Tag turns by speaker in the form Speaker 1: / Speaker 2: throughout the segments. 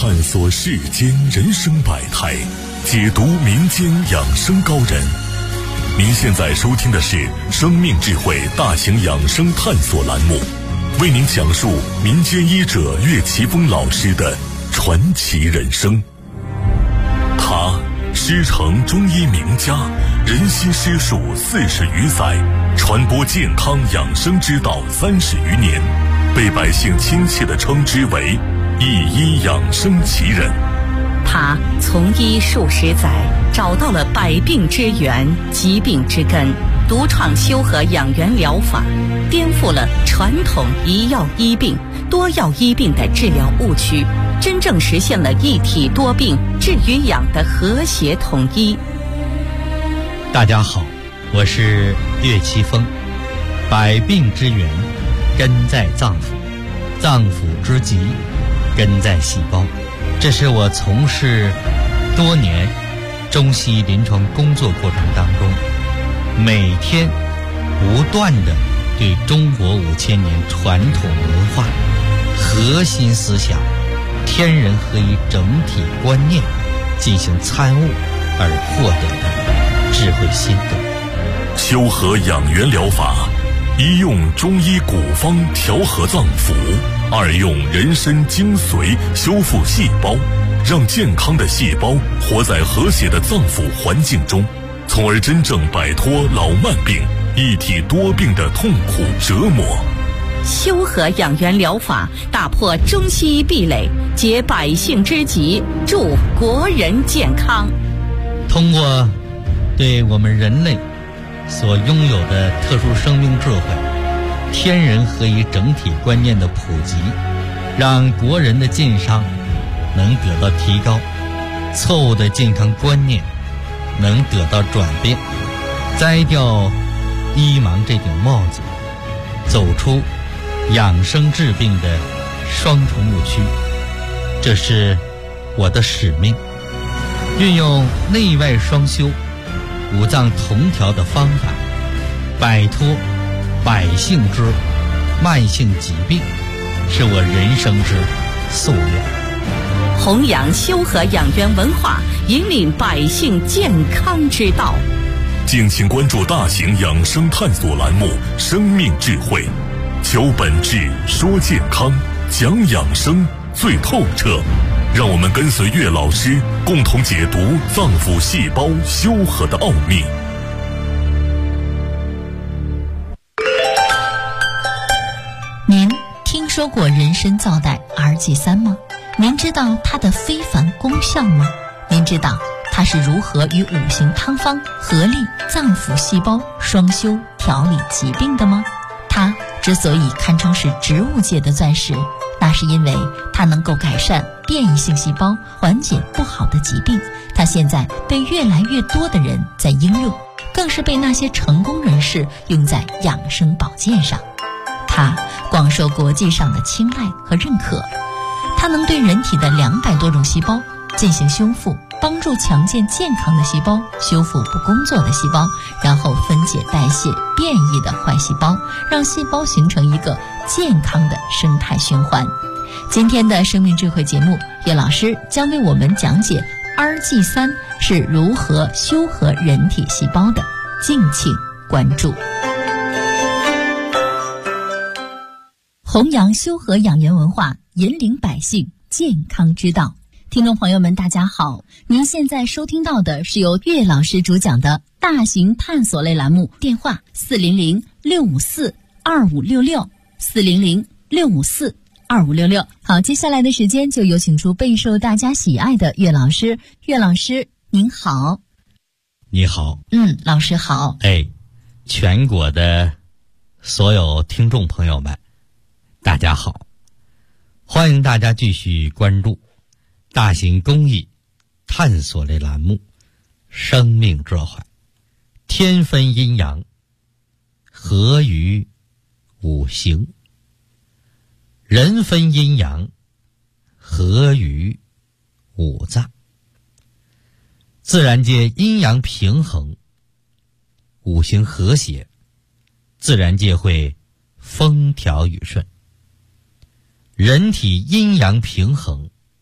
Speaker 1: 探索世间人生百态，解读民间养生高人。您现在收听的是生命智慧大型养生探索栏目，为您讲述民间医者岳奇峰老师的传奇人生。他师承中医名家，人心师术40余载，传播健康养生之道30余年，被百姓亲切地称之为一医养生奇人。
Speaker 2: 他从医数十载，找到了百病之源、疾病之根，独创修和养元疗法，颠覆了传统一药医病、多药医病的治疗误区，真正实现了一体多病、治与养的和谐统一。
Speaker 3: 大家好，我是岳奇峰。百病之源根在脏腑，脏腑之疾根在细胞。这是我从事多年中西医临床工作过程当中，每天不断地对中国5000年传统文化核心思想天人合一整体观念进行参悟而获得的智慧心得。
Speaker 1: 修和养元疗法，一用中医古方调和脏腑，二用人参精髓修复细胞，让健康的细胞活在和谐的脏腑环境中，从而真正摆脱老慢病、一体多病的痛苦折磨。
Speaker 2: 修和养元疗法打破中西医壁垒，解百姓之急，助国人健康。
Speaker 3: 通过对我们人类所拥有的特殊生命智慧、天人合一整体观念的普及，让国人的健康能得到提高，错误的健康观念能得到转变，摘掉医盲这顶帽子，走出养生治病的双重误区。这是我的使命，运用内外双修、五脏同调的方法，摆脱百姓之慢性疾病，是我人生之夙愿。
Speaker 2: 弘扬修和养元文化，引领百姓健康之道。
Speaker 1: 敬请关注大型养生探索栏目《生命智慧》，求本质，说健康，讲养生最透彻。让我们跟随岳老师，共同解读脏腑细胞修和的奥秘。
Speaker 4: 您听说过人参皂苷 RG3 吗？您知道它的非凡功效吗？您知道它是如何与5行汤方合力脏腑细胞双修调理疾病的吗？它之所以堪称是植物界的钻石，那是因为它能够改善变异性细胞，缓解不好的疾病。它现在被越来越多的人在应用，更是被那些成功人士用在养生保健上。它广受国际上的青睐和认可。它能对人体的200多种细胞进行修复，帮助强健健康的细胞修复不工作的细胞，然后分解代谢变异的坏细胞，让细胞形成一个健康的生态循环。今天的生命智慧节目，岳老师将为我们讲解 RG3 是如何修和人体细胞的，敬请关注。弘扬修和养元文化，引领百姓健康之道。听众朋友们大家好，您现在收听到的是由岳老师主讲的大型探索类栏目，电话400-654-2566 400-654-2566。好，接下来的时间就有请出备受大家喜爱的岳老师。岳老师您好。
Speaker 3: 你好。
Speaker 4: 老师好。
Speaker 3: 全国的所有听众朋友们大家好，欢迎大家继续关注大型公益探索类栏目《生命智慧》，天分阴阳，合于5行；人分阴阳，合于5脏。自然界阴阳平衡，5行和谐，自然界会风调雨顺。人体阴阳平衡，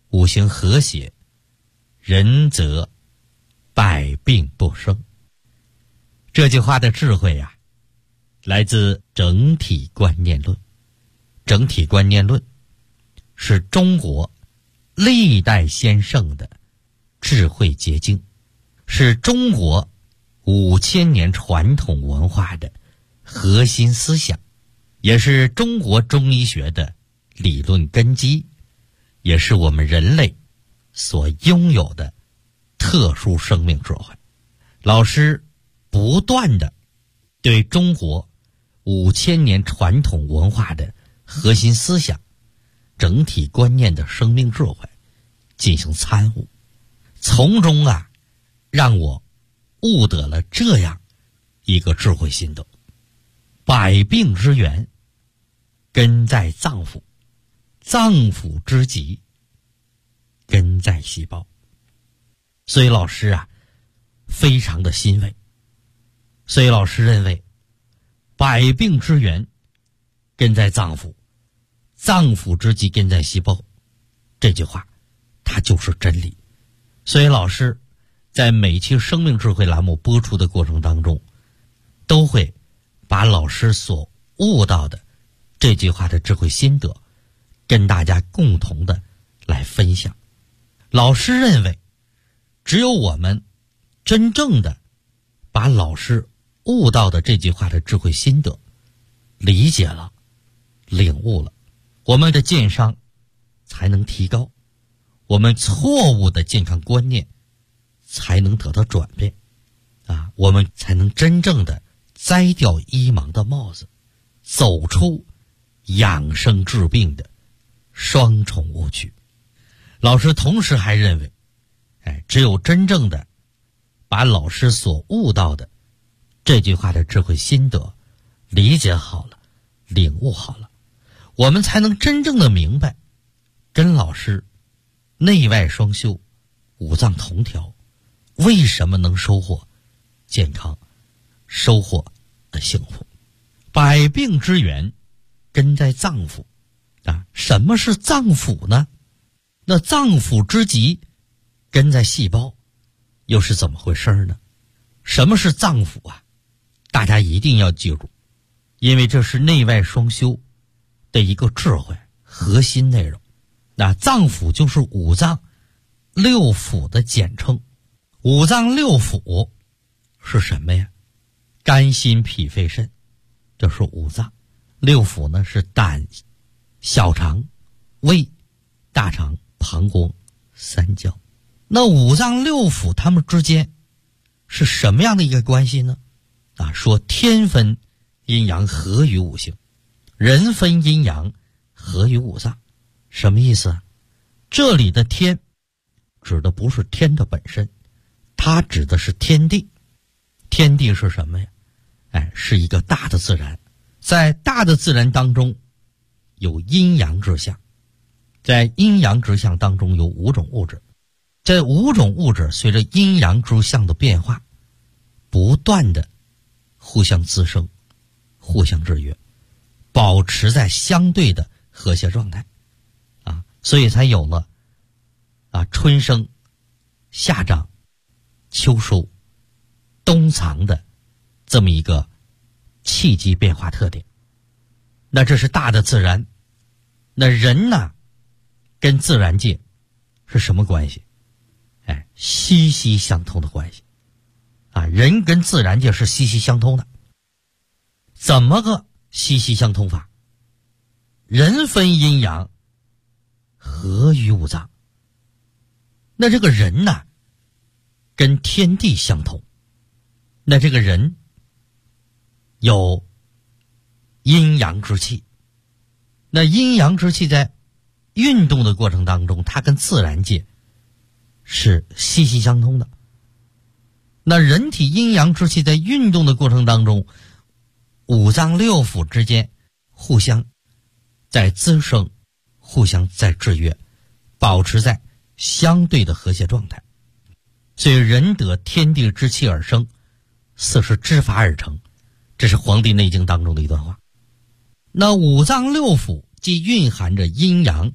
Speaker 3: 五行和谐，人则百病不生。这句话的智慧啊，来自整体观念论。整体观念论是中国历代先圣的智慧结晶，是中国5000年传统文化的核心思想，也是中国中医学的理论根基，也是我们人类所拥有的特殊生命智慧。老师不断的对中国5000年传统文化的核心思想、整体观念的生命智慧进行参悟，从中啊，让我悟得了这样一个智慧心得：百病之源根在脏腑，脏腑之疾根在细胞。所以老师啊，非常的欣慰。所以老师认为，百病之源根在脏腑，脏腑之疾根在细胞，这句话它就是真理。所以老师在每期生命智慧栏目播出的过程当中，都会把老师所悟到的这句话的智慧心得跟大家共同的来分享。老师认为，只有我们真正的把老师悟到的这句话的智慧心得理解了、领悟了，我们的健康才能提高，我们错误的健康观念才能得到转变啊，我们才能真正的摘掉医盲的帽子，走出养生治病的双重误区。老师同时还认为，只有真正的把老师所悟到的这句话的智慧心得理解好了、领悟好了，我们才能真正的明白，跟老师内外双修、五脏同调，为什么能收获健康、收获幸福。百病之源根在脏腑啊，什么是脏腑呢？那脏腑之疾根在细胞，又是怎么回事呢？什么是脏腑啊？大家一定要记住，因为这是内外双修的一个智慧核心内容。那脏腑就是五脏六腑的简称。五脏六腑是什么呀？肝心脾肺肾，这是五脏。六腑呢是胆、小肠、胃、大肠、膀胱、三焦。那五脏六腑它们之间是什么样的一个关系呢？说天分阴阳合于五行，人分阴阳合于五脏。什么意思啊？这里的天指的不是天的本身，它指的是天地。天地是什么呀？是一个大的自然。在大的自然当中有阴阳之象，在阴阳之象当中有五种物质，这五种物质随着阴阳之象的变化，不断的互相滋生、互相制约，保持在相对的和谐状态啊，所以才有了春生、夏长、秋收、冬藏的这么一个气机变化特点。那这是大的自然。那人呢，跟自然界是什么关系？息息相通的关系啊！人跟自然界是息息相通的。怎么个息息相通法？人分阴阳，合于五脏。那这个人呢，跟天地相通。那这个人有阴阳之气，那阴阳之气在运动的过程当中，它跟自然界是息息相通的。那人体阴阳之气在运动的过程当中，五脏六腑之间互相在滋生，互相在制约，保持在相对的和谐状态。所以人得天地之气而生，四时之法而成，这是《黄帝内经》当中的一段话。那五脏六腑既蕴含着阴阳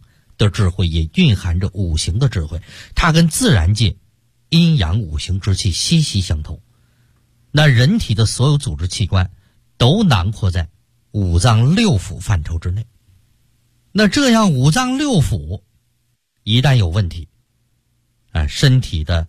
Speaker 3: 的智慧也蕴含着五行的智慧，它跟自然界阴阳五行之气息息相通。那人体的所有组织器官都囊括在五脏六腑范畴之内。那这样五脏六腑一旦有问题，身体的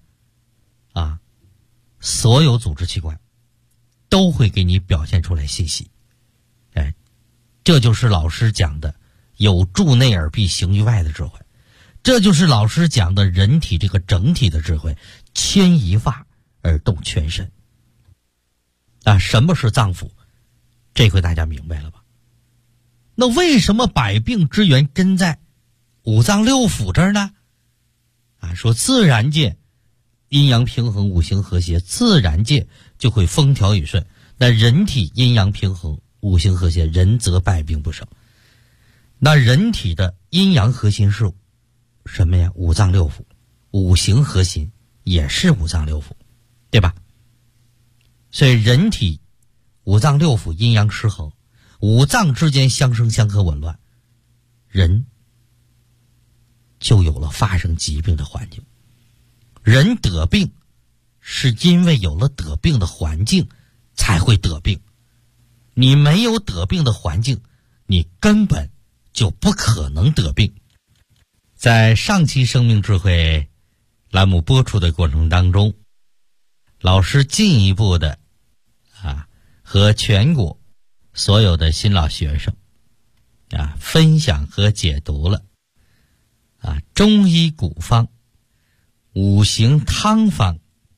Speaker 3: 所有组织器官都会给你表现出来信息。这就是老师讲的有助内而必行于外的智慧，这就是老师讲的人体这个整体的智慧，牵一发而动全身。什么是脏腑？这回大家明白了吧？那为什么百病之源根在五脏六腑这儿呢？说自然界阴阳平衡，五行和谐，自然界就会风调雨顺。那人体阴阳平衡，五行和谐，人则百病不生。那人体的阴阳核心是什么呀？五脏六腑，五行核心也是五脏六腑，对吧？所以人体五脏六腑阴阳失衡，五脏之间相生相克紊乱，人就有了发生疾病的环境。人得病是因为有了得病的环境才会得病，你没有得病的环境，你根本就不可能得病。在上期生命智慧栏目播出的过程当中，老师进一步的和全国所有的新老学生分享和解读了中医古方五行汤方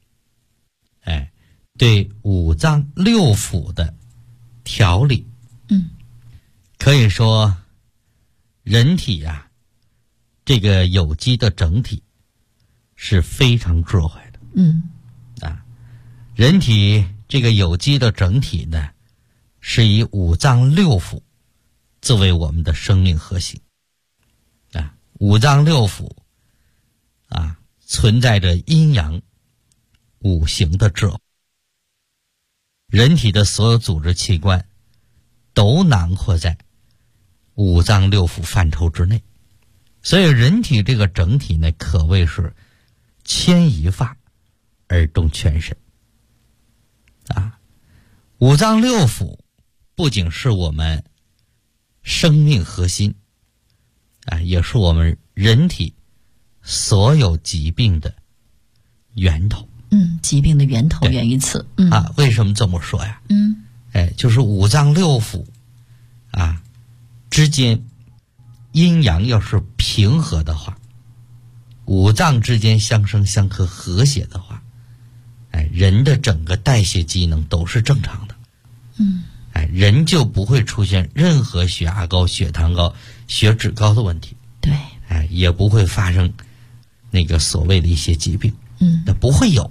Speaker 3: 对五脏六腑的调理。可以说人体这个有机的整体是非常智慧的。人体这个有机的整体呢，是以五脏六腑作为我们的生命核心。五脏六腑存在着阴阳五行的智慧。人体的所有组织器官都囊括在五脏六腑范畴之内，所以人体这个整体呢，可谓是牵一发而动全身。五脏六腑不仅是我们生命核心也是我们人体所有疾病的源头。
Speaker 4: 疾病的源头源于此。
Speaker 3: 为什么这么说呀？就是五脏六腑之间阴阳要是平和的话，五脏之间相生相克和谐的话，人的整个代谢机能都是正常的。人就不会出现任何血压高、血糖高、血脂高的问题。
Speaker 4: 对。
Speaker 3: 也不会发生那个所谓的一些疾病。那不会有。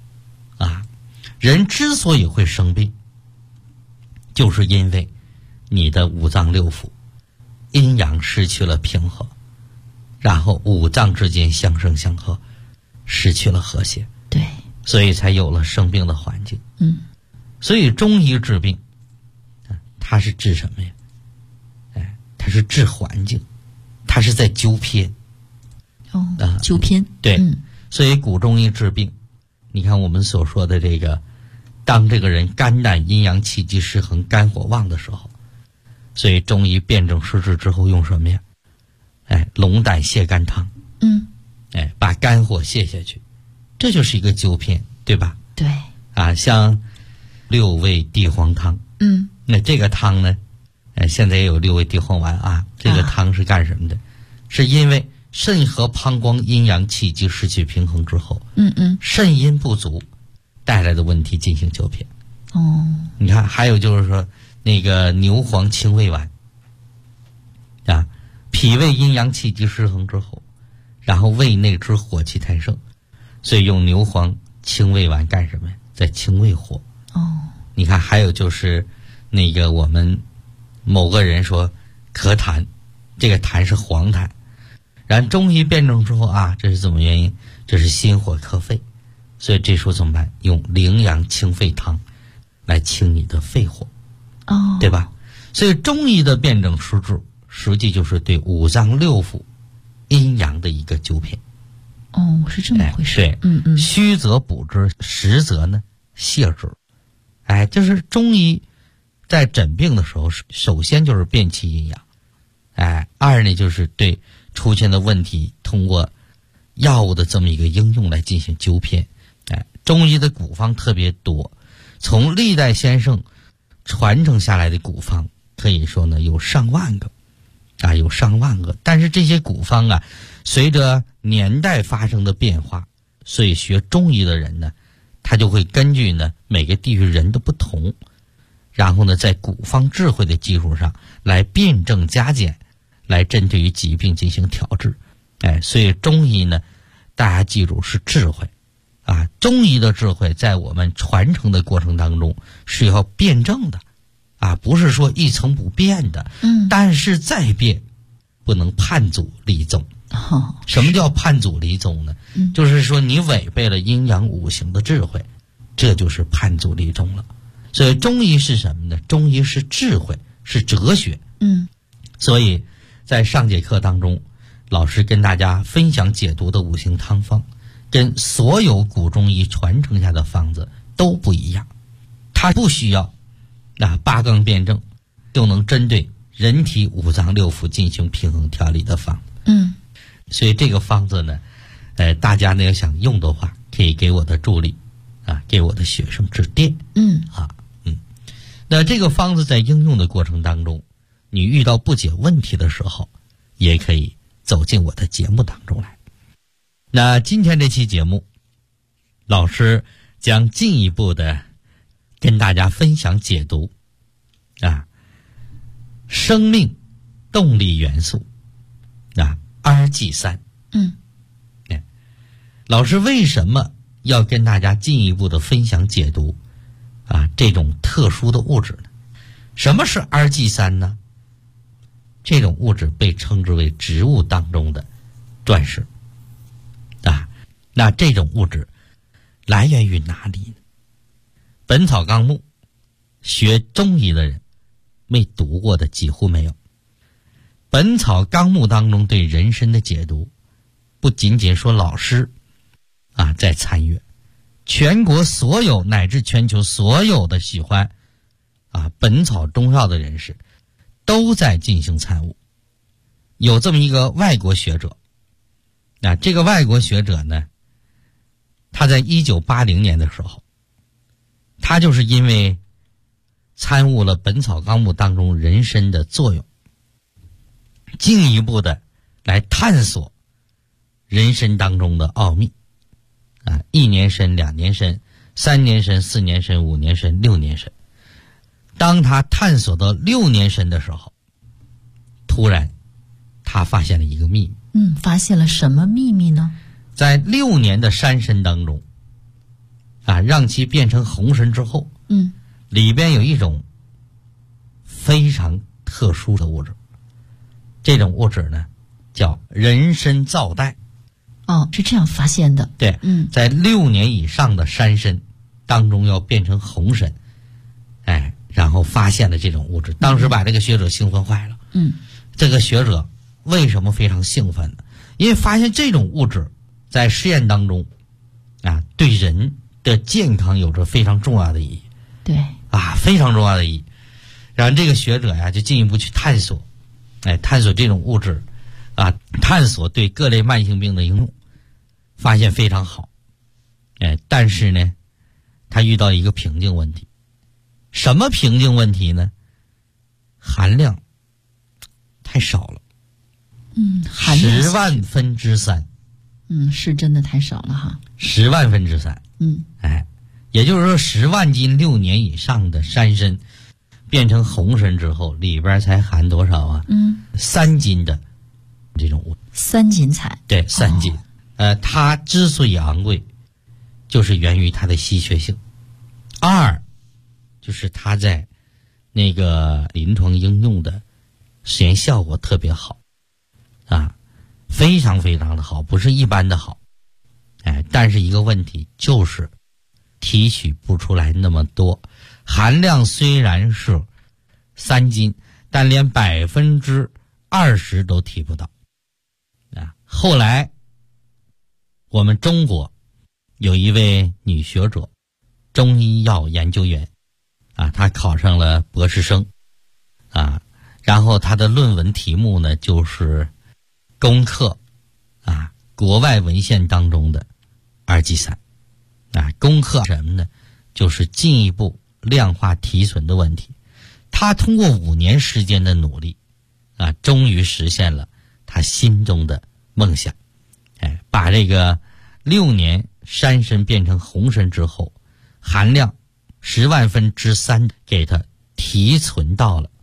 Speaker 3: 人之所以会生病，就是因为你的五脏六腑阴阳失去了平衡，然后五脏之间相生相克，失去了和谐。
Speaker 4: 对。
Speaker 3: 所以才有了生病的环境。所以中医治病它是治什么呀？它是治环境，它是在纠偏。
Speaker 4: 纠偏。
Speaker 3: 对。所以古中医治病，你看我们所说的这个，当这个人肝胆阴阳气机失衡，肝火旺的时候，所以中医辨证施治之后用什么呀？龙胆泻肝汤。把肝火泻下去，这就是一个纠偏，对吧？
Speaker 4: 对。
Speaker 3: 像六味地黄汤。那这个汤呢，现在也有六味地黄丸这个汤是干什么的？是因为肾和膀胱阴阳气机失去平衡之后，肾阴不足带来的问题进行纠偏。你看，还有就是说那个牛黄清胃丸脾胃阴阳气机失衡之后，然后胃内之火气太盛，所以用牛黄清胃丸干什么呀？在清胃火。你看，还有就是那个我们某个人说咳痰，这个痰是黄痰，然后中医辨证之后这是怎么原因？这是心火克肺，所以这时候怎么办？用羚羊清肺汤来清你的肺火。对吧？所以中医的辨证施治实际就是对五脏六腑阴阳的一个纠偏。
Speaker 4: 哦，是这么回事。
Speaker 3: 对，虚则补之，实则呢泻之。就是中医在诊病的时候，首先就是辨其阴阳，二呢就是对出现的问题通过药物的这么一个应用来进行纠偏。中医的古方特别多，从历代先生传承下来的古方可以说呢有上万个，但是这些古方啊，随着年代发生的变化，所以学中医的人呢，他就会根据呢每个地域人的不同，然后呢在古方智慧的基础上来辩证加减，来针对于疾病进行调治。所以中医呢，大家记住是智慧啊，中医的智慧在我们传承的过程当中是要辩证的啊，不是说一成不变的。但是再变不能叛祖离宗。什么叫叛祖离宗呢？就是说你违背了阴阳五行的智慧，这就是叛祖离宗了。所以中医是什么呢？中医是智慧，是哲学。所以在上节课当中，老师跟大家分享解读的五行汤方，跟所有古中医传承下的方子都不一样。它不需要八纲辩证就能针对人体五脏六腑进行平衡调理的方子。所以这个方子呢，大家呢要想用的话，可以给我的助理给我的学生指电。那这个方子在应用的过程当中，你遇到不解问题的时候，也可以走进我的节目当中来。那今天这期节目，老师将进一步的跟大家分享解读生命动力元素Rg3。老师为什么要跟大家进一步的分享解读这种特殊的物质呢？什么是 Rg3 呢？这种物质被称之为植物当中的钻石那这种物质来源于哪里呢？本草纲目学中医的人没读过的几乎没有。本草纲目当中对人参的解读，不仅仅说老师在参与，全国所有乃至全球所有的喜欢本草中药的人士都在进行参悟。有这么一个外国学者，这个外国学者呢，他在1980年的时候，他就是因为参悟了本草纲目当中人参的作用，进一步的来探索人参当中的奥秘1年参、2年参、3年参、4年参、5年参、6年参。当他探索到6年参的时候，突然他发现了一个秘密。
Speaker 4: 发现了什么秘密呢？
Speaker 3: 在6年的山参当中让其变成红参之后，里边有一种非常特殊的物质，这种物质呢叫人参皂带。
Speaker 4: 是这样发现的。
Speaker 3: 对，在6年以上的山参当中要变成红参，然后发现了这种物质，当时把这个学者兴奋坏了。这个学者为什么非常兴奋呢？因为发现这种物质在实验当中对人的健康有着非常重要的意义。
Speaker 4: 对
Speaker 3: 非常重要的意义。然后这个学者就进一步去探索，探索这种物质探索对各类慢性病的应用，发现非常好。但是呢，他遇到一个瓶颈问题。什么瓶颈问题呢？含量太少了。
Speaker 4: 含量
Speaker 3: 10万分之3。
Speaker 4: 是真的太少了哈。
Speaker 3: 10万分之3。也就是说10万斤6年以上的山参变成红参之后，里边才含多少3斤的这种物质。
Speaker 4: 3斤才。
Speaker 3: 对，3斤。它之所以昂贵，就是源于它的稀缺性。2就是它在那个临床应用的实验效果特别好非常非常的好，不是一般的好。但是一个问题就是提取不出来那么多，含量虽然是3斤，但连20%都提不到后来我们中国有一位女学者，中医药研究员啊，她考上了博士生啊，然后她的论文题目呢就是攻克啊国外文献当中的二剂三啊，攻克什么呢？就是进一步量化提纯的问题。她通过5年时间的努力啊，终于实现了她心中的梦想，把这个6年山参变成红参之后，含量10万分之3给它提纯到了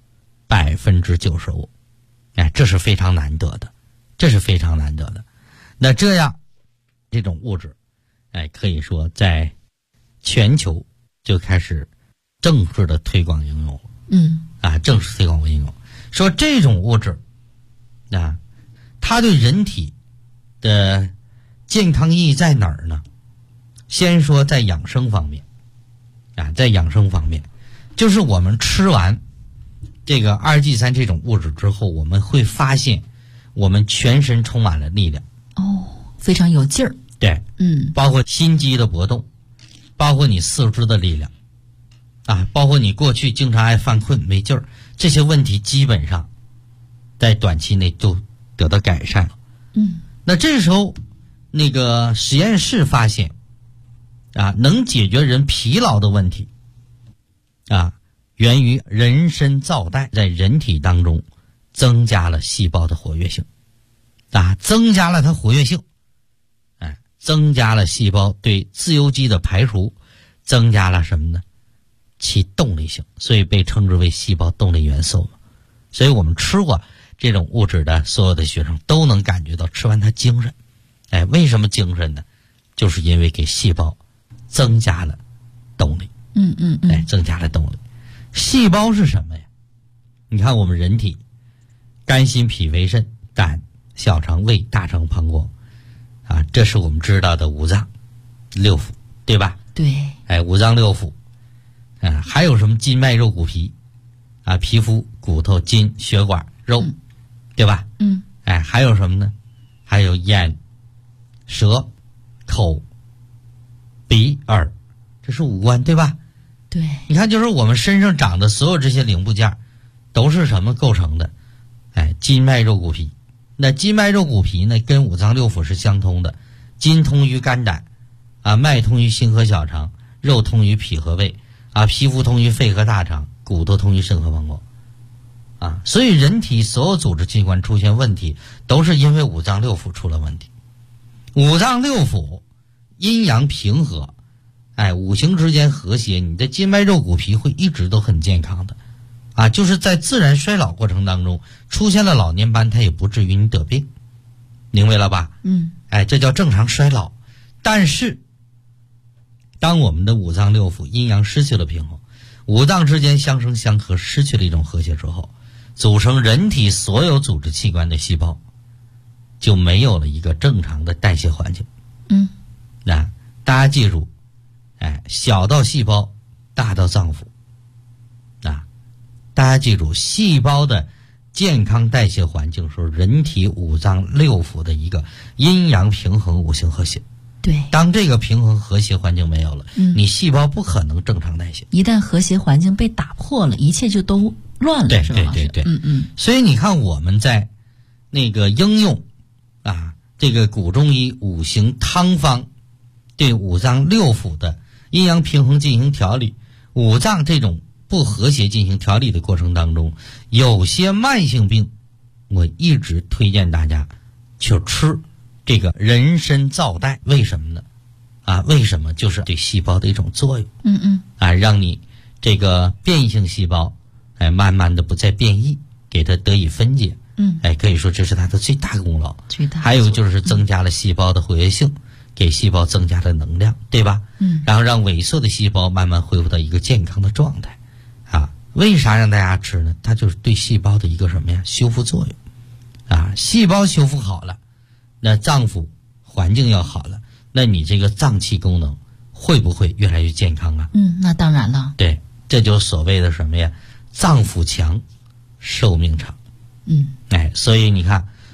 Speaker 3: 95%，这是非常难得的，这是非常难得的。那这样这种物质，可以说在全球就开始正式的推广应用了。正式推广应用。说这种物质啊，它对人体的健康意义在哪儿呢？先说在养生方面啊，在养生方面，就是我们吃完这个二剂三这种物质之后，我们会发现我们全身充满了力量，
Speaker 4: 非常有劲儿。
Speaker 3: 对，包括心肌的搏动，包括你四肢的力量啊，包括你过去经常爱犯困没劲儿，这些问题基本上在短期内就得到改善了。那这时候那个实验室发现啊，能解决人疲劳的问题啊，源于人参皂苷在人体当中增加了细胞的活跃性啊，增加了它活跃性，增加了细胞对自由基的排除，增加了什么呢？其动力性，所以被称之为细胞动力元素嘛。所以我们吃过这种物质的所有的学生都能感觉到吃完它精神。为什么精神呢？就是因为给细胞增加了动力。增加了动力。细胞是什么呀？你看我们人体肝心脾肺肾胆小肠胃大肠膀胱啊，这是我们知道的五脏六腑，对吧？
Speaker 4: 对。
Speaker 3: 五脏六腑还有什么筋脉肉骨皮啊，皮肤骨头筋血管肉，对吧？还有什么呢？还有眼舌口鼻耳，这是五官，对吧？
Speaker 4: 对。
Speaker 3: 你看，就是我们身上长的所有这些零部件都是什么构成的？筋脉肉骨皮。那筋脉肉骨皮呢，跟五脏六腑是相通的，筋通于肝胆啊，脉通于心和小肠，肉通于脾和胃啊，皮肤通于肺和大肠，骨头通于肾和膀胱啊。所以人体所有组织器官出现问题，都是因为五脏六腑出了问题。五脏六腑阴阳平和，五行之间和谐，你的筋脉肉骨皮会一直都很健康的啊。就是在自然衰老过程当中出现了老年斑，它也不至于你得病，明白了吧？这叫正常衰老。但是当我们的五脏六腑阴阳失去了平衡，五脏之间相生相克，失去了一种和谐之后，组成人体所有组织器官的细胞就没有了一个正常的代谢环境。大家记住，小到细胞，大到脏腑大家记住，细胞的健康代谢环境是人体五脏六腑的一个阴阳平衡，五行和谐。
Speaker 4: 对，
Speaker 3: 当这个平衡和谐环境没有了，你细胞不可能正常代谢。
Speaker 4: 一旦和谐环境被打破了，一切就都乱了，是吧？
Speaker 3: 对。所以你看我们在那个应用这个古中医五行汤方对五脏六腑的阴阳平衡进行调理，五脏这种不和谐进行调理的过程当中，有些慢性病我一直推荐大家去吃这个人参皂苷。为什么呢？为什么？就是对细胞的一种作用。让你这个变异性细胞慢慢的不再变异，给它得以分解。可以说这是它的最大功劳。还有就是增加了细胞的活跃性，给细胞增加了能量，对吧？然后让萎缩的细胞慢慢恢复到一个健康的状态。为啥让大家吃呢？它就是对细胞的一个什么呀？修复作用。细胞修复好了，那脏腑环境要好了，那你这个脏器功能会不会越来越健康啊？
Speaker 4: 那当然了。
Speaker 3: 对，这就是所谓的什么呀？脏腑强，寿命长。所以你看，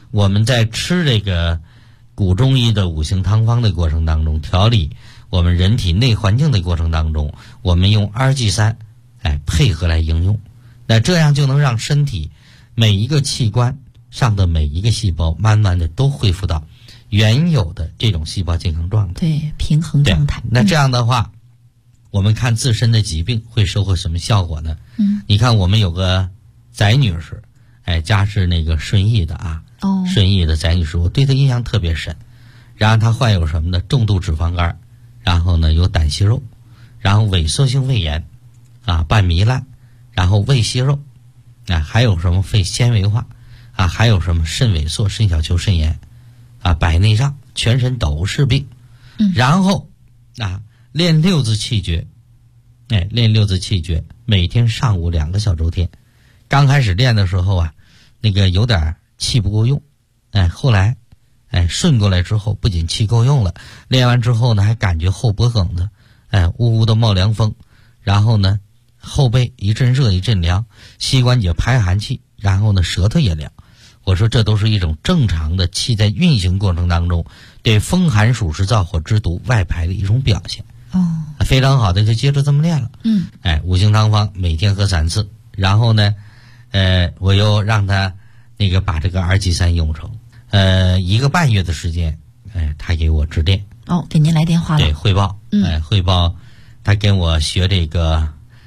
Speaker 3: 我们在吃这个古中医的五行汤方的过程当中，调理我们人体内环境的过程当中，我们用2G3配合来应用，那这样就能让身体每一个器官上的每一个细胞慢慢的都恢复到原有的这种细胞健康状态，
Speaker 4: 对，平衡状态。
Speaker 3: 那这样的话，我们看自身的疾病会收获什么效果呢？你看我们有个翟女士，家是那个顺义的啊，顺义的翟女士，我对她印象特别深。然后她患有什么呢？重度脂肪肝，然后呢有胆息肉，然后萎缩性胃炎伴糜烂，然后胃息肉还有什么肺纤维化还有什么肾萎缩、肾小球肾炎白内障，全身都是病。然后练六字气诀，练六字气诀，每天上午2个小周天。刚开始练的时候那个有点气不够用，后来顺过来之后，不仅气够用了，练完之后呢还感觉后脖梗子呜呜的冒凉风，然后呢后背一阵热一阵凉，膝关节排寒气，然后呢舌头也凉。我说这都是一种正常的气在运行过程当中对风寒暑湿燥火之毒外排的一种表现。非常好的，就接着这么练了。五行汤方每天喝3次，然后呢我又让他那个把这个2G3用成1个半月的时间，他给我致电
Speaker 4: 给您来电话了，
Speaker 3: 对，汇报汇报他跟我学这个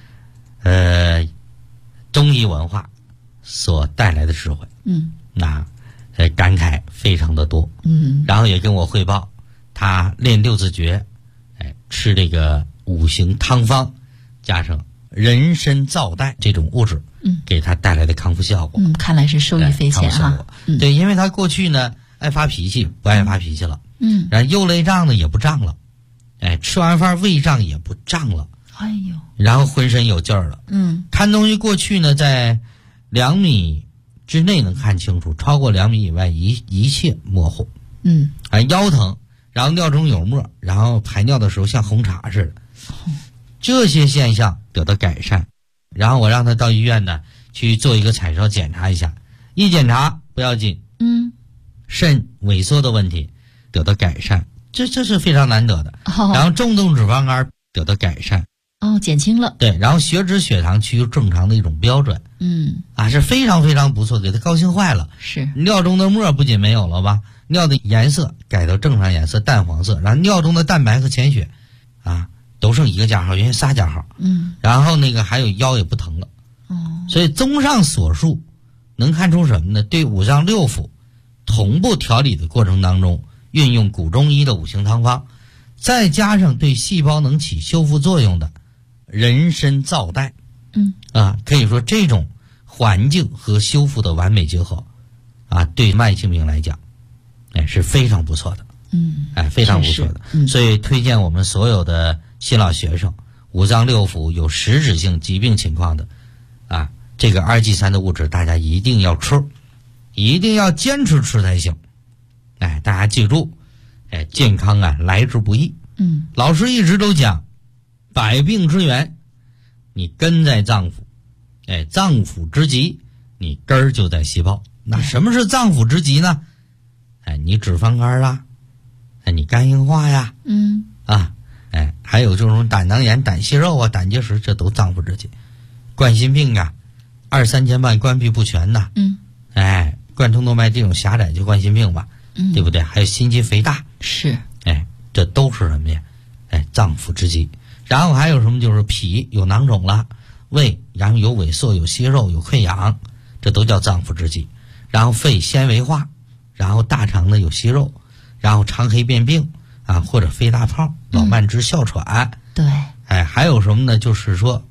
Speaker 3: 中医文化所带来的智慧，感慨非常的多，然后也跟我汇报他练六字诀，吃这个五行汤方加上人参皂苷这种物质，给他带来的康复效果，
Speaker 4: 看来是受益匪浅啊。
Speaker 3: 对，因为他过去呢爱发脾气，不爱发脾气了，然后右肋胀呢也不胀了，吃完饭胃胀也不胀了，然后浑身有劲儿了，看东西过去呢在2米之内能看清楚，超过2米以外一切模糊，腰疼，然后尿中有沫，然后排尿的时候像红茶似的，这些现象得到改善。然后我让他到医院呢去做一个彩烧检查一下，一检查不要紧，肾萎缩的问题得到改善，这是非常难得的。然后重度脂肪肝得到改善，
Speaker 4: 减轻了。
Speaker 3: 对，然后血脂血糖趋于正常的一种标准，是非常非常不错，给他高兴坏了。
Speaker 4: 是
Speaker 3: 尿中的沫不仅没有了吧，尿的颜色改到正常颜色淡黄色，然后尿中的蛋白和潜血都剩1个加号，原先3加号，然后那个还有腰也不疼了，所以综上所述，能看出什么呢？对五脏六腑同步调理的过程当中，运用古中医的五行汤方，再加上对细胞能起修复作用的人参皂苷，可以说这种环境和修复的完美结合，对慢性病来讲，是非常不错的，非常不错的。所以推荐我们所有的新老学生，五脏六腑有实质性疾病情况的，这个2G3的物质大家一定要吃，一定要坚持吃才行。大家记住，健康来之不易。老师一直都讲，百病之源，你根在脏腑，脏腑之疾，你根儿就在细胞。那什么是脏腑之疾呢？你脂肪肝啦，你肝硬化呀，还有这种胆囊炎、胆息肉胆结石，这都脏腑之疾。冠心病2、3间半关闭不全贯通动脉这种狭窄就冠心病吧，对不对？还有心肌肥大，
Speaker 4: 是，
Speaker 3: 这都是什么呀？脏腑之疾。然后还有什么？就是脾有囊肿了，胃然后有萎缩、有息肉、有溃疡，这都叫脏腑之疾。然后肺纤维化，然后大肠呢有息肉，然后肠黑变病或者肺大泡、老慢支、哮喘。
Speaker 4: 对，
Speaker 3: 还有什么呢？就是说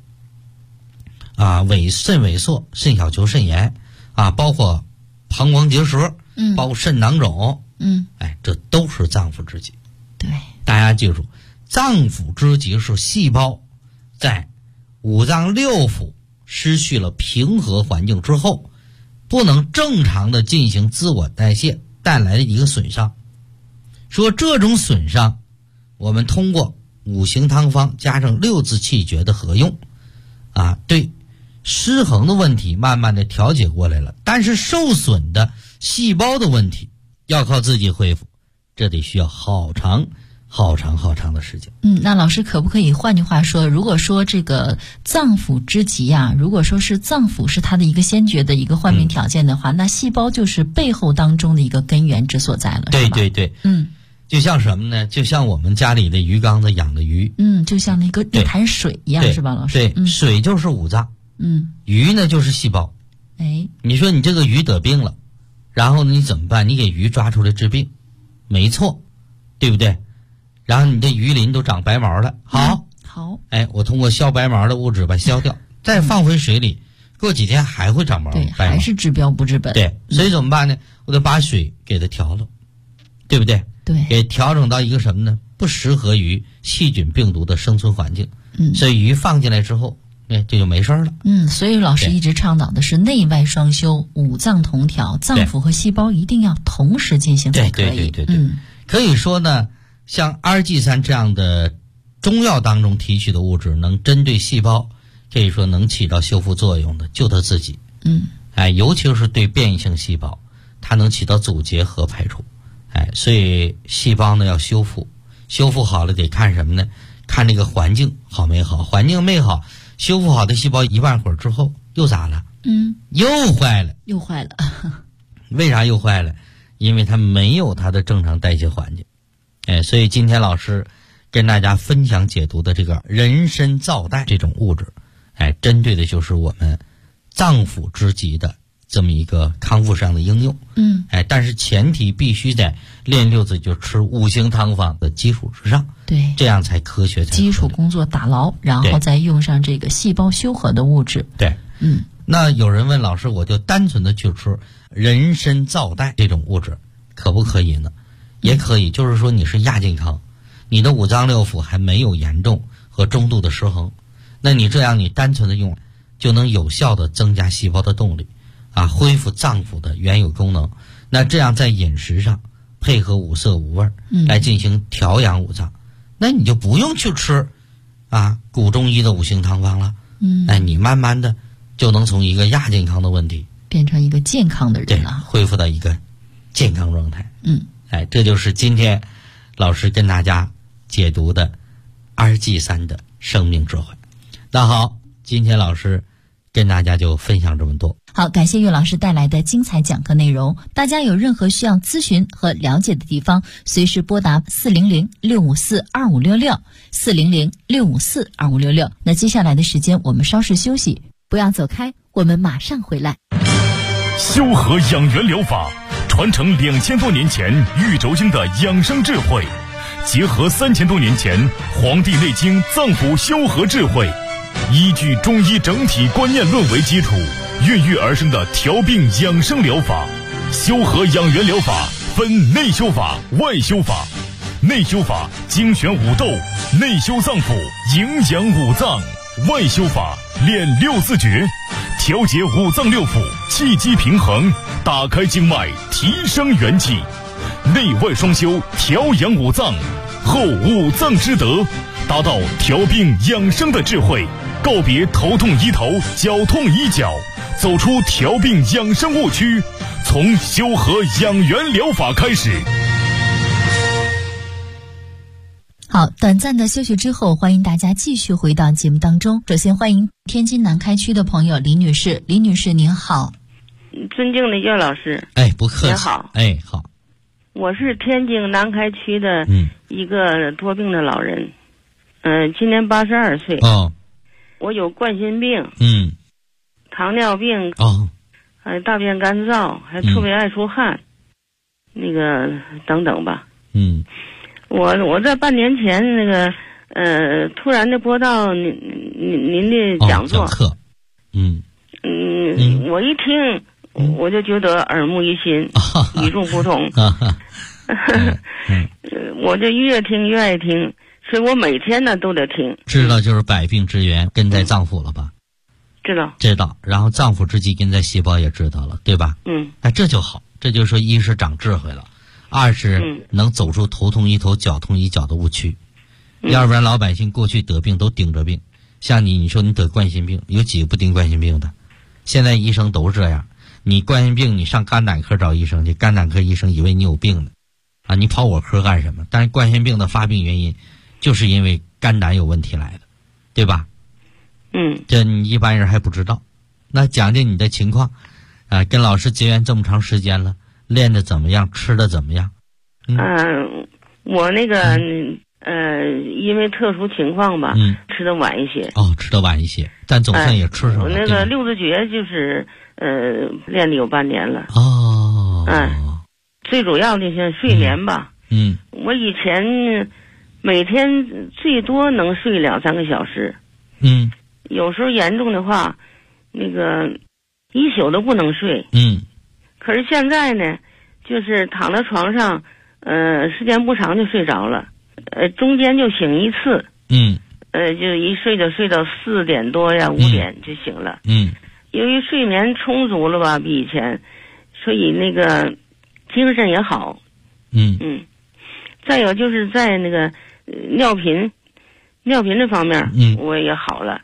Speaker 3: 肾萎缩、肾小球肾炎包括膀胱结石，包括肾囊肿，这都是脏腑之疾。
Speaker 4: 对，
Speaker 3: 大家记住，脏腑之疾是细胞在五脏六腑失去了平和环境之后，不能正常的进行自我代谢带来的一个损伤。说这种损伤，我们通过五行汤方加上六字气诀的合用对失衡的问题慢慢的调节过来了，但是受损的细胞的问题要靠自己恢复，这得需要好长的时间。
Speaker 4: 那老师可不可以换句话说，如果说这个脏腑之疾啊，如果说是脏腑是它的一个先决的一个患病条件的话，那细胞就是背后当中的一个根源之所在了。
Speaker 3: 对对对，就像什么呢？就像我们家里的鱼缸子养的鱼，
Speaker 4: 就像那个一潭水一样，是吧，老师？
Speaker 3: 对，水就是五脏，鱼呢就是细胞。你说你这个鱼得病了，然后你怎么办？你给鱼抓出来治病，没错，对不对？然后你的鱼鳞都长白毛了，好，我通过消白毛的物质把它消掉，再放回水里，过几天还会长毛，
Speaker 4: 对，还是治标不治本。
Speaker 3: 对，所以怎么办呢？我得把水给它调了，对不对？
Speaker 4: 对，
Speaker 3: 给调整到一个什么呢？不适合于细菌病毒的生存环境。所以鱼放进来之后，这就没事了。
Speaker 4: 所以老师一直倡导的是内外双修，五脏同调，脏腑和细胞一定要同时进行才可以。
Speaker 3: 对，可以说呢，像RG3这样的中药当中提取的物质，能针对细胞，可以说能起到修复作用的，就它自己。尤其是对变异性细胞，它能起到阻截和排除。所以细胞呢要修复好了得看什么呢？看这个环境好没好，环境没好，修复好的细胞一半会儿之后又咋了？又坏了。为啥又坏了？因为它没有它的正常代谢环境。所以今天老师跟大家分享解读的这个人参皂苷这种物质，针对的就是我们脏腑之疾的这么一个康复上的应用。但是前提必须在练六字就吃五行汤方的基础之上，
Speaker 4: 对，
Speaker 3: 这样才科学，才
Speaker 4: 基础工作打牢，然后再用上这个细胞修合的物质。
Speaker 3: 对，那有人问老师，我就单纯的去吃人参皂苷这种物质可不可以呢？也可以，就是说你是亚健康，你的五脏六腑还没有严重和中度的失衡，那你这样你单纯的用就能有效的增加细胞的动力恢复脏腑的原有功能。那这样在饮食上配合五色五味来进行调养五脏，那你就不用去吃古中医的五行汤方了。你慢慢的就能从一个亚健康的问题
Speaker 4: 变成一个健康的人了，
Speaker 3: 恢复到一个健康状态。这就是今天老师跟大家解读的RG3的生命智慧。那好，今天老师跟大家就分享这么多。
Speaker 4: 好，感谢岳老师带来的精彩讲课内容。大家有任何需要咨询和了解的地方，随时拨打400-654-2566，400-654-2566。那接下来的时间我们稍事休息，不要走开，我们马上回来。
Speaker 1: 修和养元疗法传承2000多年前玉轴经的养生智慧，结合3000多年前《黄帝内经》脏腑修和智慧，依据中医整体观念论为基础，孕育而生的调病养生疗法。修和养元疗法分内修法、外修法。内修法精选五斗，内修脏腑，营养五脏；外修法练六字诀，调节五脏六腑，气机平衡，打开经脉，提升元气。内外双修，调养五脏，后五脏之德，达到调病养生的智慧，告别头痛医头，脚痛医脚，走出调病养生误区，从修和养元疗法开始。
Speaker 4: 好，短暂的休息之后，欢迎大家继续回到节目当中。首先欢迎天津南开区的朋友李女士。李女士您好。
Speaker 5: 尊敬的岳老师，
Speaker 3: 不客气。
Speaker 5: 您好。
Speaker 3: 好。
Speaker 5: 我是天津南开区的一个多病的老人，今年82岁。我有冠心病，糖尿病，还大便干燥，还特别爱出汗，那个等等吧。我在半年前那个突然的播到您的讲座，我一听我就觉得耳目一新，与众不同。我就越听越爱听，所以我每天呢都得听。
Speaker 3: 知道就是百病之源根在脏腑了吧？知道，然后脏腑之疾根在细胞也知道了，对吧？这就好，这就说一是长智慧了，二是能走出头痛医头脚痛医脚的误区。要不然老百姓过去得病都顶着病， 像你说你得冠心病，有几个不得冠心病的？现在医生都是这样，你冠心病你上肝胆科找医生去，肝胆科医生以为你有病呢，啊，你跑我科干什么？但是冠心病的发病原因就是因为肝胆有问题来的，对吧？这你一般人还不知道。那讲讲你的情况，跟老师结缘这么长时间了，练的怎么样？吃的怎么样？
Speaker 5: 我那个因为特殊情况吧，吃的晚一些。
Speaker 3: 吃的晚一些，但总算也吃上了。
Speaker 5: 我那个六字诀就是练了有半年了。最主要的是睡眠吧。我以前每天最多能睡2-3个小时。有时候严重的话，那个一宿都不能睡。可是现在呢，就是躺在床上，时间不长就睡着了，中间就醒一次。就一睡就睡到4点多呀，5点就醒了。由于睡眠充足了吧，比以前，所以那个精神也好。再有就是在那个尿频这方面，我也好了。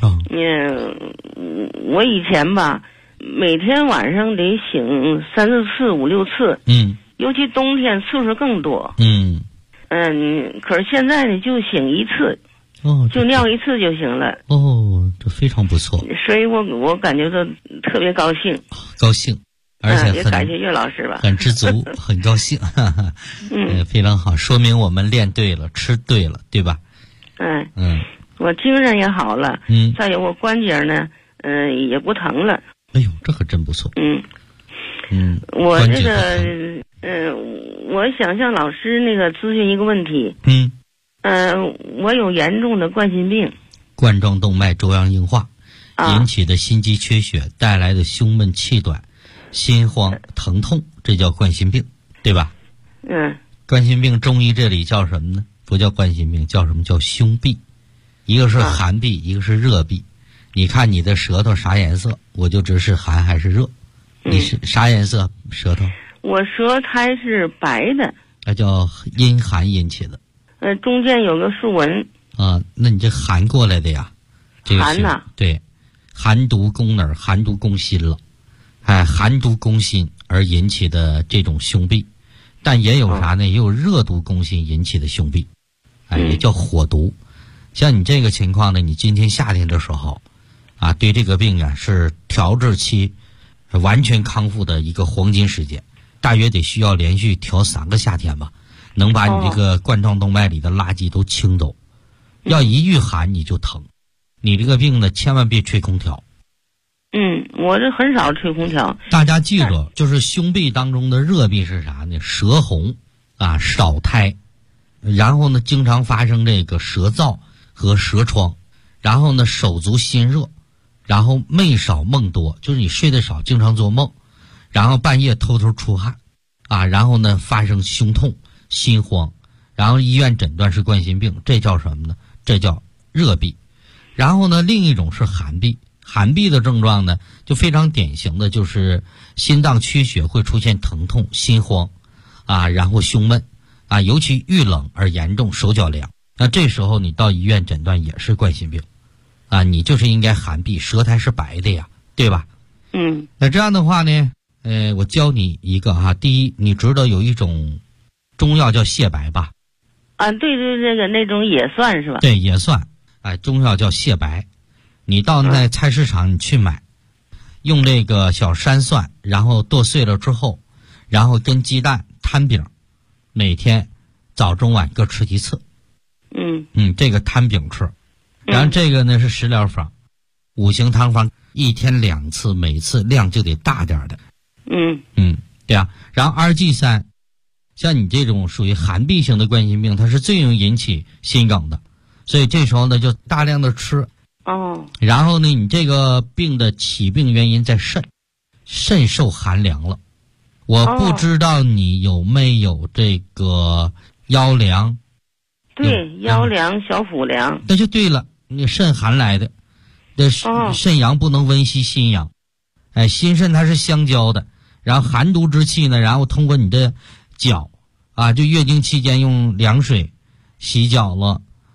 Speaker 5: 我以前吧，每天晚上得醒3、4次、5、6次。尤其冬天次数更多。可是现在呢，就醒一次。就尿一次就行了。
Speaker 3: 这非常不错。
Speaker 5: 所以我感觉到特别高兴。
Speaker 3: 而且
Speaker 5: 也感谢岳老师吧，
Speaker 3: 很知足，很高兴。非常好，说明我们练对了，吃对了，对吧？
Speaker 5: 我精神也好了。再有我关节呢，也不疼了。
Speaker 3: 哎呦，这可真不错。
Speaker 5: 我这个我想向老师那个咨询一个问题。我有严重的冠心病，
Speaker 3: 冠状动脉粥样硬化引起的心肌缺血带来的胸闷气短、心慌疼痛，这叫冠心病，对吧？冠心病中医这里叫什么呢？不叫冠心病，叫什么？叫胸痹。一个是寒痹，一个是热痹。你看你的舌头啥颜色，我就知是寒还是热。你是啥颜色舌头？
Speaker 5: 我舌苔是白的。
Speaker 3: 那叫阴寒引起的。
Speaker 5: 中间有个竖纹。
Speaker 3: 那你这寒过来的呀？这个
Speaker 5: 寒呐。
Speaker 3: 对，寒毒攻哪儿？寒毒攻心了。寒毒攻心而引起的这种胸痹，但也有啥呢？也有热毒攻心引起的胸痹，也叫火毒。像你这个情况呢，你今天夏天的时候，对这个病是调治期完全康复的一个黄金时间，大约得需要连续调3个夏天吧。能把你这个冠状动脉里的垃圾都清走。要一遇寒你就疼。你这个病呢，千万别吹空调。
Speaker 5: 我这很少吹空调。
Speaker 3: 大家记住，就是胸痹当中的热痹是啥呢？舌红少苔，然后呢经常发生这个舌燥和舌疮，然后呢手足心热，然后寐少梦多，就是你睡得少，经常做梦，然后半夜偷偷出汗然后呢发生胸痛、心慌，然后医院诊断是冠心病，这叫什么呢？这叫热痹。然后呢另一种是寒痹。寒痹的症状呢，就非常典型的就是心脏缺血会出现疼痛、心慌然后胸闷尤其遇冷而严重，手脚凉。那这时候你到医院诊断也是冠心病你就是应该寒痹，舌苔是白的呀，对吧？那这样的话呢，我教你一个第一，你知道有一种中药叫泻白吧？
Speaker 5: 对，这个那种也算是吧？
Speaker 3: 对，也算。中药叫泻白。你到那菜市场你去买，用这个小山蒜，然后剁碎了之后，然后跟鸡蛋摊饼，每天早中晚各吃1次。这个摊饼吃。然后这个呢是食疗方，5行汤方，1天2次，每次量就得大点的。对啊。然后2G3，像你这种属于寒痹型的冠心病，它是最容易引起心梗的，所以这时候呢就大量的吃。然后呢你这个病的起病原因在肾受寒凉了。我不知道你有没有这个腰凉。
Speaker 5: 对，腰凉、小腹凉。
Speaker 3: 那就对了，你肾寒来的。肾阳不能温煦心阳。心肾它是相交的，然后寒毒之气呢，然后通过你的脚就月经期间用凉水洗脚了，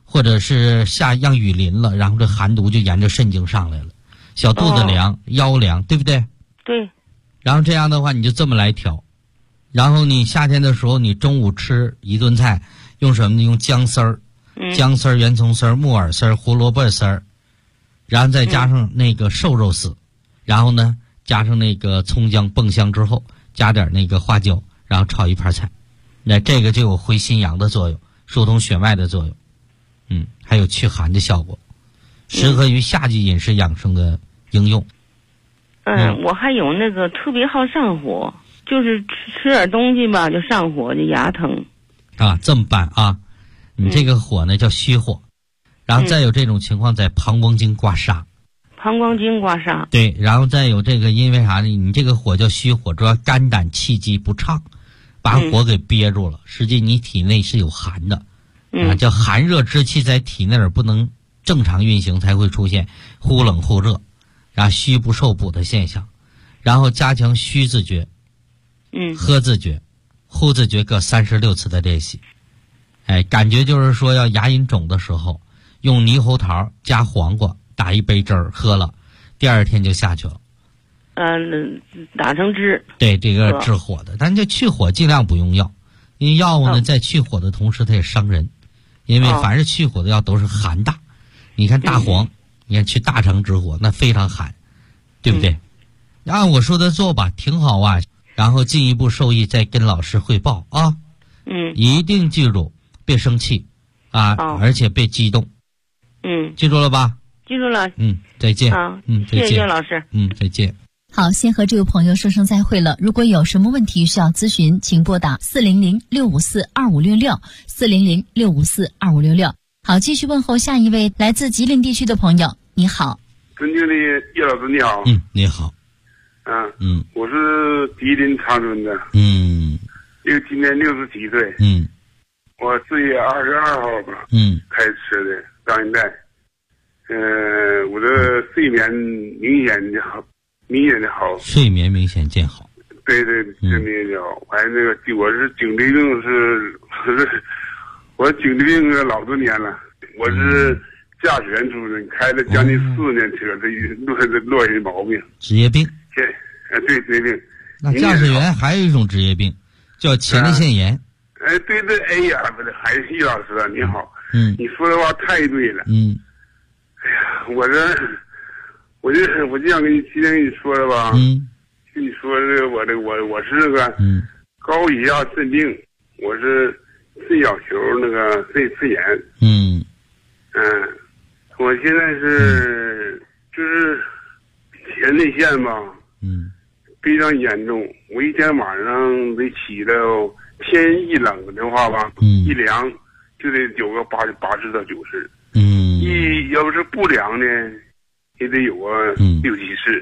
Speaker 3: 或者是让雨淋了，然后这寒毒就沿着肾经上来了，小肚子凉、腰凉，对不对？
Speaker 5: 对。
Speaker 3: 然后这样的话你就这么来调，然后你夏天的时候你中午吃一顿菜用什么呢？用姜丝儿、姜丝儿、圆葱丝儿、木耳丝儿、胡萝卜丝儿，然后再加上那个瘦肉丝，然后呢加上那个葱姜爆香之后，加点那个花椒，然后炒一盘菜，那这个就有回心阳的作用，疏通血脉的作用，还有祛寒的效果，适合于夏季饮食养生的应用。
Speaker 5: 我还有那个特别好上火，就是吃点东西吧就上火，就牙疼。
Speaker 3: 啊，这么办啊？你这个火呢叫虚火，然后再有这种情况在膀胱经刮痧。
Speaker 5: 膀胱经刮痧。对，
Speaker 3: 然后再有这个，因为啥呢？你这个火叫虚火，主要肝胆气机不畅，把火给憋住了。实际你体内是有寒的，叫寒热之气在体内而不能正常运行，才会出现忽冷忽热，然后虚不受补的现象。然后加强虚自觉，喝自觉、呼自觉各36次的练习。感觉就是说要牙龈肿的时候，用猕猴桃加黄瓜打一杯汁儿喝了，第二天就下去了。
Speaker 5: 打成汁。对，
Speaker 3: 这个治火的，但这去火尽量不用药，因为药物呢在去火的同时它也伤人，因为凡是去火的药都是寒大。你看大黄，你看去大肠止火那非常寒，对不对？按我说的做吧，挺好啊。然后进一步受益再跟老师汇报啊。一定记住，别生气啊，而且别激动。记住了吧？
Speaker 5: 记住了。
Speaker 3: 再见。再见。
Speaker 5: 谢谢老师。
Speaker 3: 再见。
Speaker 4: 好，先和这位朋友说声再会了。如果有什么问题需要咨询，请拨打400-654-2566，400-654-2566。好，继续问候下一位来自吉林地区的朋友。你好。
Speaker 6: 尊敬的叶老师你好。
Speaker 3: 你好。
Speaker 6: 我是吉林长春的。今年67岁。我4月22号吧。开始吃的，到现在。我的睡眠明显的好。
Speaker 3: 睡眠明显见好。
Speaker 6: 对，睡眠见好。还那个，我是颈椎病我颈椎病老多年了。我是驾驶员出身，开了将近4年车，这落下毛病。
Speaker 3: 职业病。
Speaker 6: 对，职业病。
Speaker 3: 那驾驶员还有一种职业病，叫前列腺炎。
Speaker 6: 对，哎呀，不是，还是叶老师啊，你好。你说的话太对了。哎呀，我就想今天跟你说的吧。跟你说这个，我是那个高血压肾病，我是肾小球那个肾炎。我现在是就是前列腺吧。非常严重，我一天晚上得起到，天一冷的话吧，一凉就得有个80到90。要不是不凉呢，也得有个6、7次。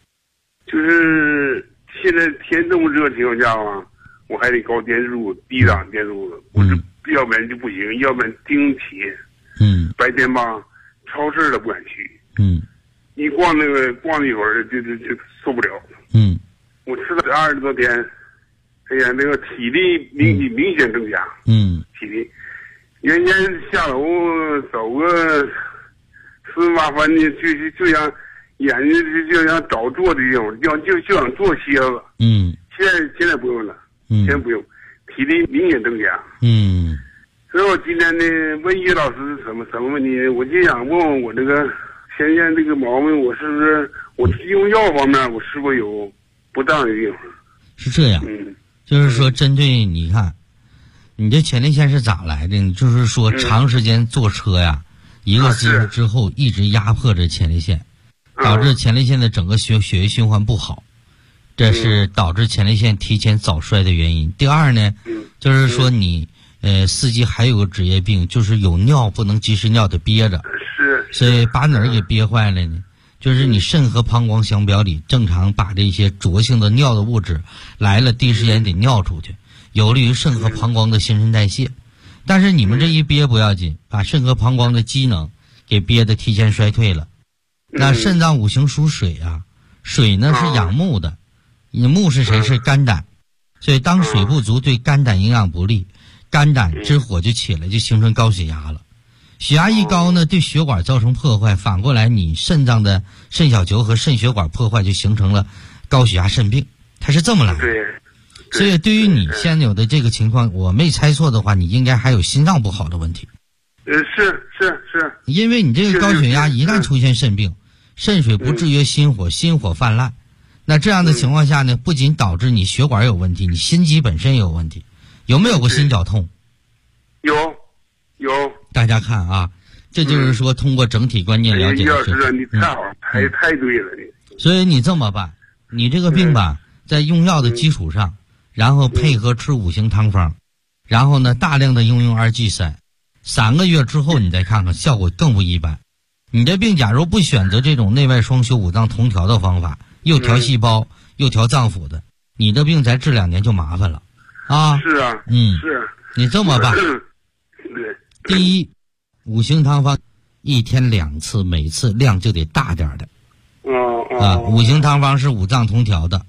Speaker 6: 就是现在天这么热情况下吧，我还得高电数、低档电数的，我是要不然就不行，要不然盯起。白天吧，超市都不敢去。一逛一会儿就受不了。我吃了20多天，哎呀，那个体力明显增加。体力，原先下楼走个4、8分的，就想眼睛就想找坐的地方，就想坐歇子。现在不用了，现在不用，体力明显增加。所以我今天呢问叶老师什么问题呢？我就想问问我这个前列腺这个毛病，我是不是我用药方面我是不是有不当的地方？
Speaker 3: 是这样。就是说针对你看你这前列腺是咋来的？你就是说长时间坐车呀，一个姿势之后一直压迫着前列腺，导致前列腺的整个血液循环不好，这是导致前列腺提前早衰的原因。第二呢，就是说你司机还有个职业病，就是有尿不能及时尿的憋着，所以把哪儿给憋坏了呢？就是你肾和膀胱相表里，正常把这些浊性的尿的物质来了，第一时间得尿出去，有利于肾和膀胱的新陈代谢。但是你们这一憋不要紧，把肾和膀胱的机能给憋得提前衰退了。那肾脏五行属水啊，水呢是养木的，木是谁？是肝胆。所以当水不足，对肝胆营养不利，肝胆之火就起来，就形成高血压了。 血压一高呢，对血管造成破坏，反过来你肾脏的肾小球和肾血管破坏，就形成了高血压肾病，它是这么来的。
Speaker 6: 对。
Speaker 3: 所以对于你现有的这个情况，我没猜错的话，你应该还有心脏不好的问题。
Speaker 6: 是。
Speaker 3: 因为你这个高血压一旦出现肾病，肾水不制约心火，心火泛滥，那这样的情况下呢，不仅导致你血管有问题，你心肌本身也有问题。有没有过心绞痛？
Speaker 6: 有。
Speaker 3: 大家看啊，这就是说通过整体观念了解的事。
Speaker 6: 你太好，太对了你。
Speaker 3: 所以你这么办，你这个病吧，在用药的基础上，然后配合吃5行汤方，然后呢大量的应用2G3，3个月之后你再看看，效果更不一般。你这病假如不选择这种内外双修五脏同调的方法，又调细胞又调脏腑的，你的病才治2年就麻烦了啊。
Speaker 6: 是啊。是。
Speaker 3: 你这么办，
Speaker 6: 对。
Speaker 3: 第一，5行汤方1天2次，每次量就得大点的。5行汤方是五脏同调的。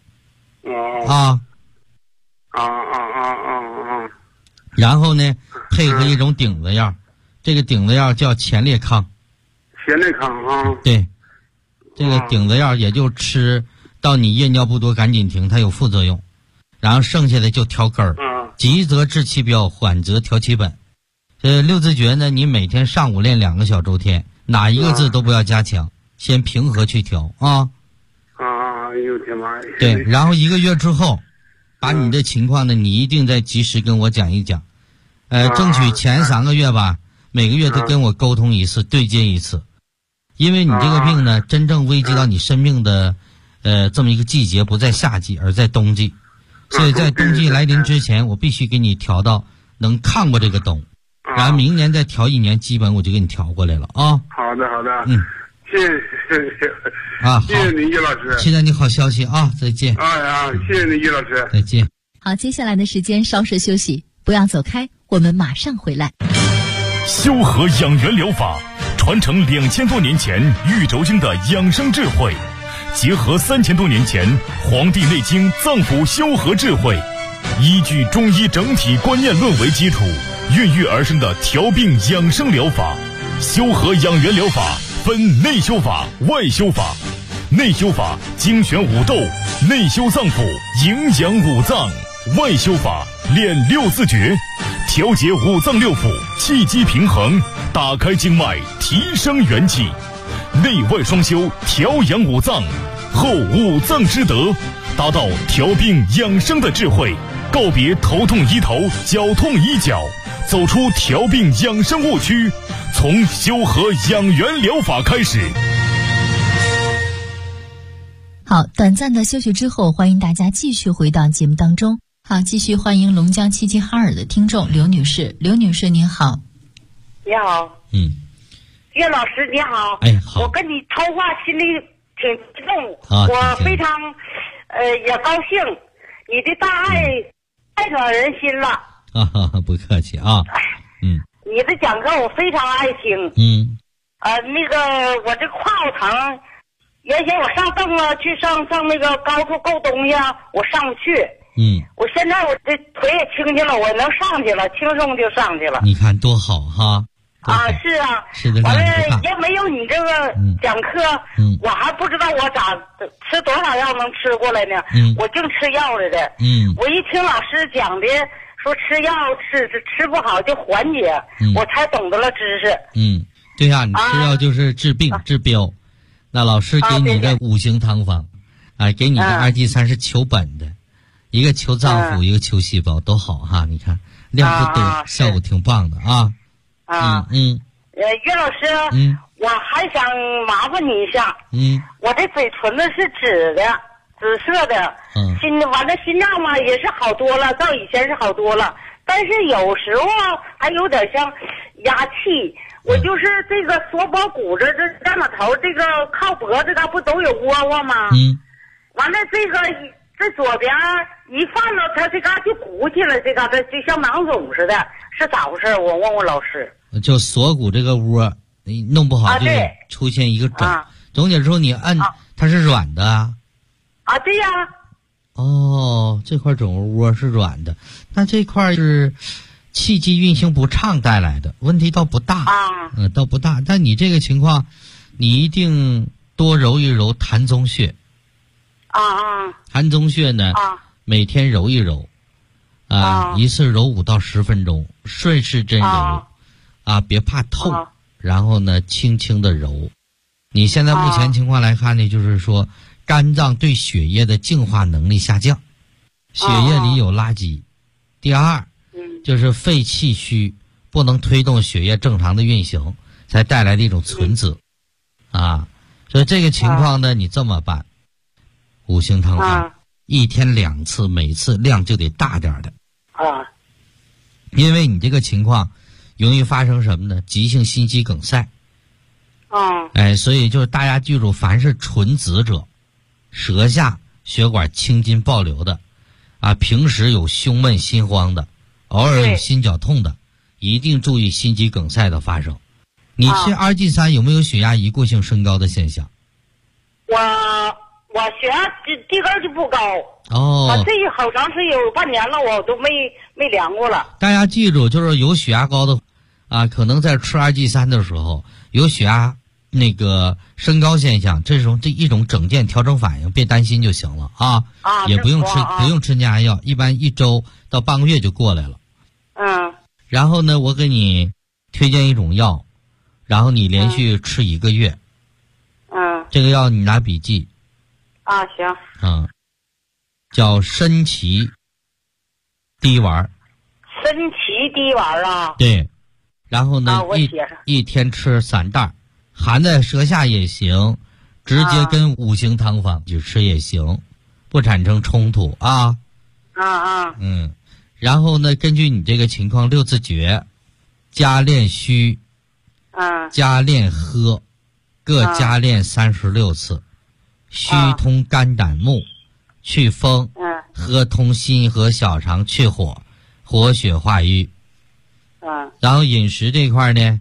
Speaker 3: 然后呢，配合一种顶子药，这个顶子药叫前列康。对，这个顶子药也就吃到你夜尿不多赶紧停，它有副作用。然后剩下的就调根儿，急则治其标，缓则调其本。6字诀呢，你每天上午练2个小周天，哪一个字都不要加强，先平和去调啊。
Speaker 6: 哎呦天妈呀！
Speaker 3: 对，然后1个月之后，把你的情况呢，你一定再及时跟我讲一讲。争取前3个月吧，每个月都跟我沟通一次，对接一次。因为你这个病呢，真正危及到你生命的这么一个季节不在夏季，而在冬季。所以在冬季来临之前，我必须给你调到能抗过这个冬。然后明年再调1年，基本我就给你调过来了啊。
Speaker 6: 好的。谢谢
Speaker 3: 谢谢
Speaker 6: 你，叶老师。
Speaker 3: 期待你好消息啊！再见。
Speaker 6: 谢谢你，叶老师。
Speaker 3: 再见。
Speaker 4: 好，接下来的时间稍事休息，不要走开，我们马上回来。
Speaker 1: 修和养元疗法传承2000多年前玉轴经的养生智慧，结合3000多年前《黄帝内经》脏腑修和智慧，依据中医整体观念论为基础，孕育而生的调病养生疗法。修和养元疗法分内修法、外修法。内修法精选五斗，内修脏腑，营养五脏；外修法练6字诀，调节五脏六腑，气机平衡，打开经脉，提升元气。内外双修，调养五脏，后五脏之德，达到调病养生的智慧，告别头痛医头，脚痛医脚，走出调病养生误区，从修和养元疗法开始。
Speaker 4: 好，短暂的休息之后，欢迎大家继续回到节目当中。好，继续欢迎龙江齐齐哈尔的听众刘女士。刘女士您好。
Speaker 7: 你好。叶老师你好。
Speaker 3: 好。
Speaker 7: 我跟你通话心里挺激动，我非常也高兴，你的大爱太暖人心了。
Speaker 3: 不客气啊。
Speaker 7: 你的讲课我非常爱听。那个我这胯骨疼，原先我上凳啊，去上那个高处够东西啊，我上不去。我现在我这腿也轻轻了，我能上去了，轻松就上去了。
Speaker 3: 你看多好哈！
Speaker 7: 是啊，
Speaker 3: 是的。
Speaker 7: 完了，要没有你这个讲课，我还不知道我咋吃多少药能吃过来呢。我净吃药来的。我一听老师讲的，说吃药吃不好就缓解，我才懂得了知识。
Speaker 3: 对呀，你吃药就是治病治标。那老师给你的5行汤方，给你的2G3是求本的，一个求脏腑，一个求细胞，都好哈。你看量不多，效果挺棒的啊。
Speaker 7: 岳老师，我还想麻烦你一下。我这嘴唇子是紫色的，完了心脏嘛也是好多了，到以前是好多了，但是有时候还有点像压气。我就是这个锁脖骨这站马头，这个靠脖子这不都有窝窝吗？完了这左边一放到它这嘎就鼓起来，这嘎达就像囊肿似的，是咋回事？我问问老师。就
Speaker 3: 锁骨这个窝，你弄不好就出现一个肿。总体说你按它是软的啊。
Speaker 7: 对呀。
Speaker 3: 这块肿窝是软的，那这块是气机运行不畅带来的问题倒不大倒不大。但你这个情况，你一定多揉一揉膻中穴膻中穴呢每天揉一揉一次揉5到10分钟，顺时针揉别怕痛，然后呢轻轻的揉。你现在目前情况来看呢，就是说肝脏对血液的净化能力下降，血液里有垃圾。第二就是肺气虚，不能推动血液正常的运行，才带来的一种存子所以这个情况呢，你这么办，5行汤方1天2次，每次量就得大点的因为你这个情况容易发生什么呢？急性心肌梗塞所以就是大家记住，凡是纯子者，舌下血管青筋暴流的平时有胸闷心慌的，偶尔有心绞痛的，一定注意心肌梗塞的发生。你吃2G3有没有血压一过性升高的现象？
Speaker 7: 我血压低根就不高我这好长时间有半年了，我都没量过了。
Speaker 3: 大家记住，就是有血压高的可能在吃2G3的时候有血压那个升高现象，这一种整件调整反应，别担心就行了也不用吃降压药，一般1周到半个月就过来了然后呢，我给你推荐一种药，然后你连续吃1个月这个药你拿笔记
Speaker 7: 行
Speaker 3: 叫参芪滴丸。
Speaker 7: 参芪滴丸
Speaker 3: 对，然后呢一天吃3袋，含在舌下也行，直接跟5行汤方去吃也行，不产生冲突然后呢，根据你这个情况，6字诀加练虚加练喝各加练36次，虚通肝胆目去风喝通心和小肠去火，活血化瘀然后饮食这块呢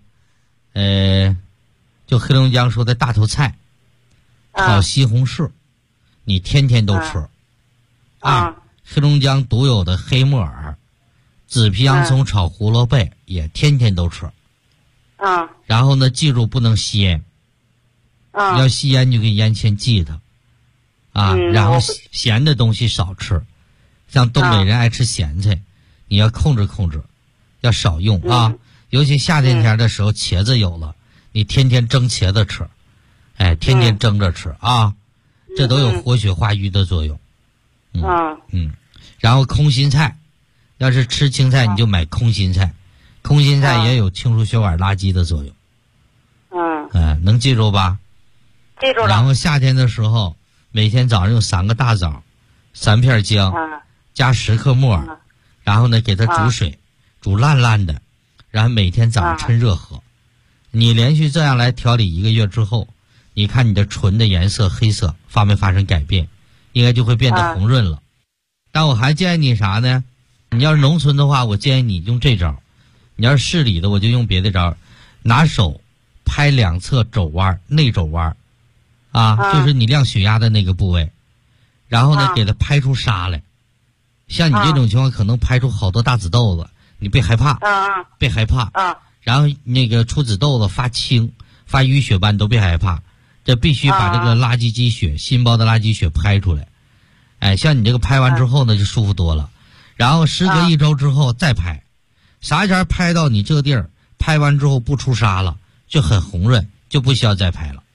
Speaker 3: 就黑龙江说的大头菜炒西红柿你天天都吃黑龙江独有的黑木耳紫皮洋葱炒胡萝卜也天天都吃然后呢记住不能吸烟要吸烟就给烟签记它然后咸的东西少吃，像东北人爱吃咸菜你要控制控制，要少用尤其夏天的时候茄子有了你天天蒸茄子吃天天蒸着吃这都有活血化瘀的作用然后空心菜，要是吃青菜你就买空心菜，空心菜也有清除血管垃圾的作用能记住吧？
Speaker 7: 记住了。
Speaker 3: 然后夏天的时候每天早上用3个大枣3片姜加10克木耳然后呢给它煮水煮烂烂的，然后每天早上趁热喝你连续这样来调理1个月之后，你看你的唇的颜色黑色发没发生改变，应该就会变得红润了但我还建议你啥呢？你要是农村的话，我建议你用这招，你要是市里的我就用别的招，拿手拍2侧肘弯，内肘弯就是你量血压的那个部位，然后呢给它拍出痧来，像你这种情况可能拍出好多大紫豆子，你别害怕别害怕然后那个出紫豆子发青发淤血斑都别害怕，这必须把这个垃圾积血心包的垃圾血拍出来像你这个拍完之后呢就舒服多了，然后时隔1周之后再拍，啥前拍到你这个地儿拍完之后不出痧了就很红润，就不需要再拍了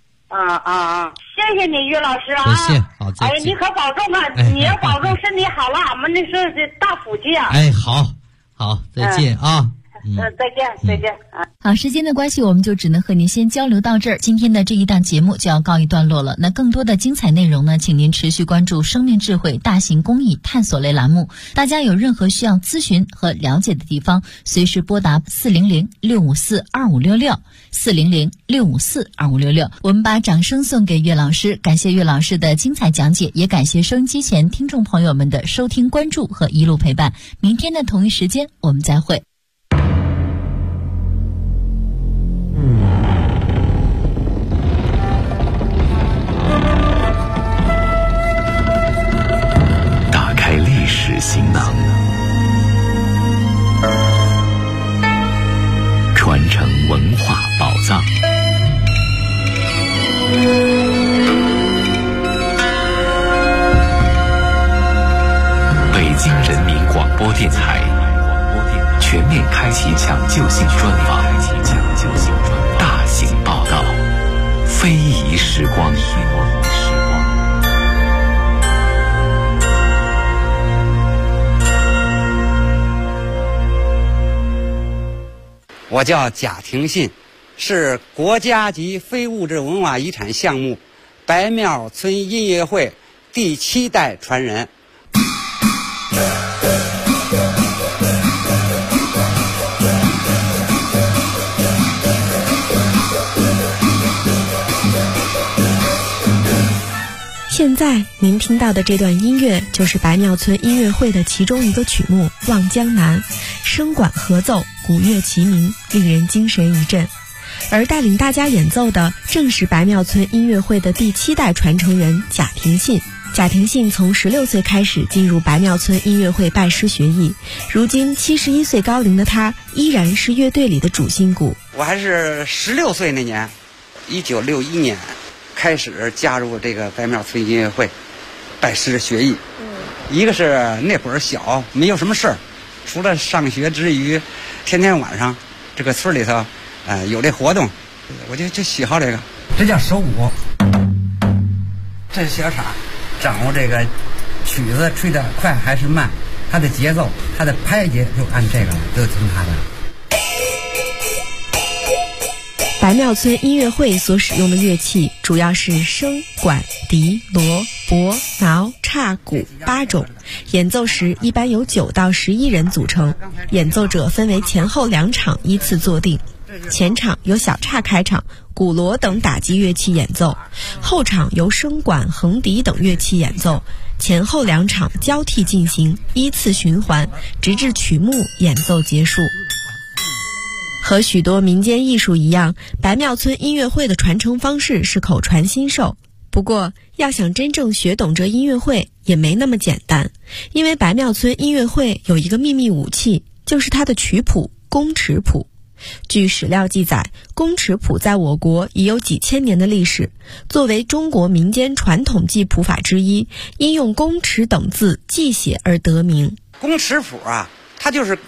Speaker 7: 谢谢你于老师
Speaker 3: 不谢好再见
Speaker 7: 你可保重你要保重身体好了，俺们那是大福气
Speaker 3: 好再见
Speaker 7: 再见
Speaker 4: 好，时间的关系我们就只能和您先交流到这儿，今天的这一档节目就要告一段落了。那更多的精彩内容呢，请您持续关注生命智慧大型公益探索类栏目。大家有任何需要咨询和了解的地方，随时拨打400-654-2566 400-654-2566。我们把掌声送给岳老师，感谢岳老师的精彩讲解，也感谢收音机前听众朋友们的收听关注和一路陪伴。明天的同一时间我们再会。
Speaker 1: 打开历史行囊，
Speaker 8: 电台全面开启抢救性专访，大型报道，非遗时光。
Speaker 9: 我叫贾廷信，是国家级非物质文化遗产项目白庙村音乐会第7代传人。
Speaker 10: 现在您听到的这段音乐就是白庙村音乐会的其中一个曲目《望江南》，声管合奏，鼓乐齐鸣，令人精神一振。而带领大家演奏的正是白庙村音乐会的第7代传承人贾廷信。贾廷信从16岁开始进入白庙村音乐会拜师学艺，如今71岁高龄的他依然是乐队里的主心骨。
Speaker 9: 我还是16岁那年，1961年开始加入这个白庙村音乐会，拜师学艺。一个是那会儿小，没有什么事儿，除了上学之余，天天晚上这个村里头，有这活动，我就喜好这个。这叫手鼓，这是小傻，掌握这个曲子吹得快还是慢，它的节奏，它的拍节就按这个都听它的。
Speaker 10: 白庙村音乐会所使用的乐器主要是笙、管、笛、锣、钹、挠、叉、鼓8种，演奏时一般由9到11人组成，演奏者分为前后2场依次坐定，前场由小叉开场，鼓锣等打击乐器演奏，后场由笙管、横笛等乐器演奏，前后2场交替进行，依次循环，直至曲目演奏结束。和许多民间艺术一样，白庙村音乐会的传承方式是口传心授。不过，要想真正学懂这音乐会也没那么简单，因为白庙村音乐会有一个秘密武器，就是它的曲谱宫尺谱。据史料记载，宫尺谱在我国已有几千年的历史，作为中国民间传统记谱法之一，因用宫尺等字记写而得名。
Speaker 9: 宫尺谱啊，它就是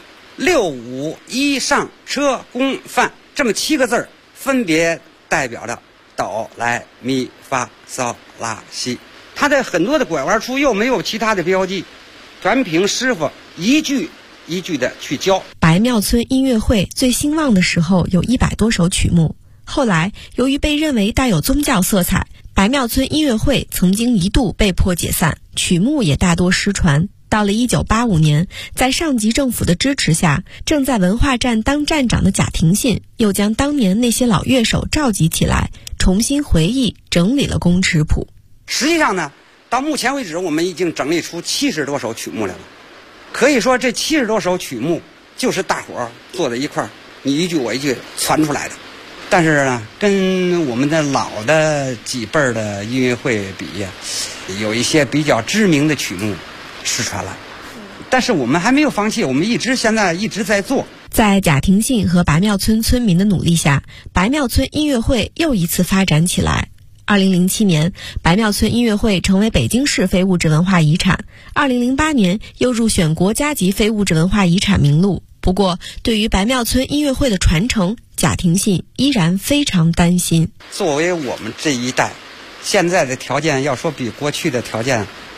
Speaker 9: 6、5、1上车宫范这么7个字，分别代表着哆来咪发嗦拉西。它的很多的拐弯处又没有其他的标记，全凭师傅一句一句的去教。
Speaker 10: 白庙村音乐会最兴旺的时候有100多首曲目，后来由于被认为带有宗教色彩，白庙村音乐会曾经一度被迫解散，曲目也大多失传。到了1985年，在上级政府的支持下，正在文化站当站长的贾廷信又将当年那些老乐手召集起来，重新回忆整理了宫尺谱。
Speaker 9: 实际上呢，到目前为止我们已经整理出70多首曲目来了。可以说这70多首曲目就是大伙儿坐在一块儿，你一句我一句传出来的。但是呢，跟我们的老的几辈儿的音乐会比呀，有一些比较知名的曲目失传了，但是我们还没有放弃，我们现在一直在做。
Speaker 10: 在贾廷信和白庙村村民的努力下，白庙村音乐会又一次发展起来。2007年，白庙村音乐会成为北京市非物质文化遗产，2008年又入选国家级非物质文化遗产名录。不过，对于白庙村音乐会的传承，贾廷信依然非常担心。
Speaker 9: 作为我们这一代，现在的条件要说比过去的条件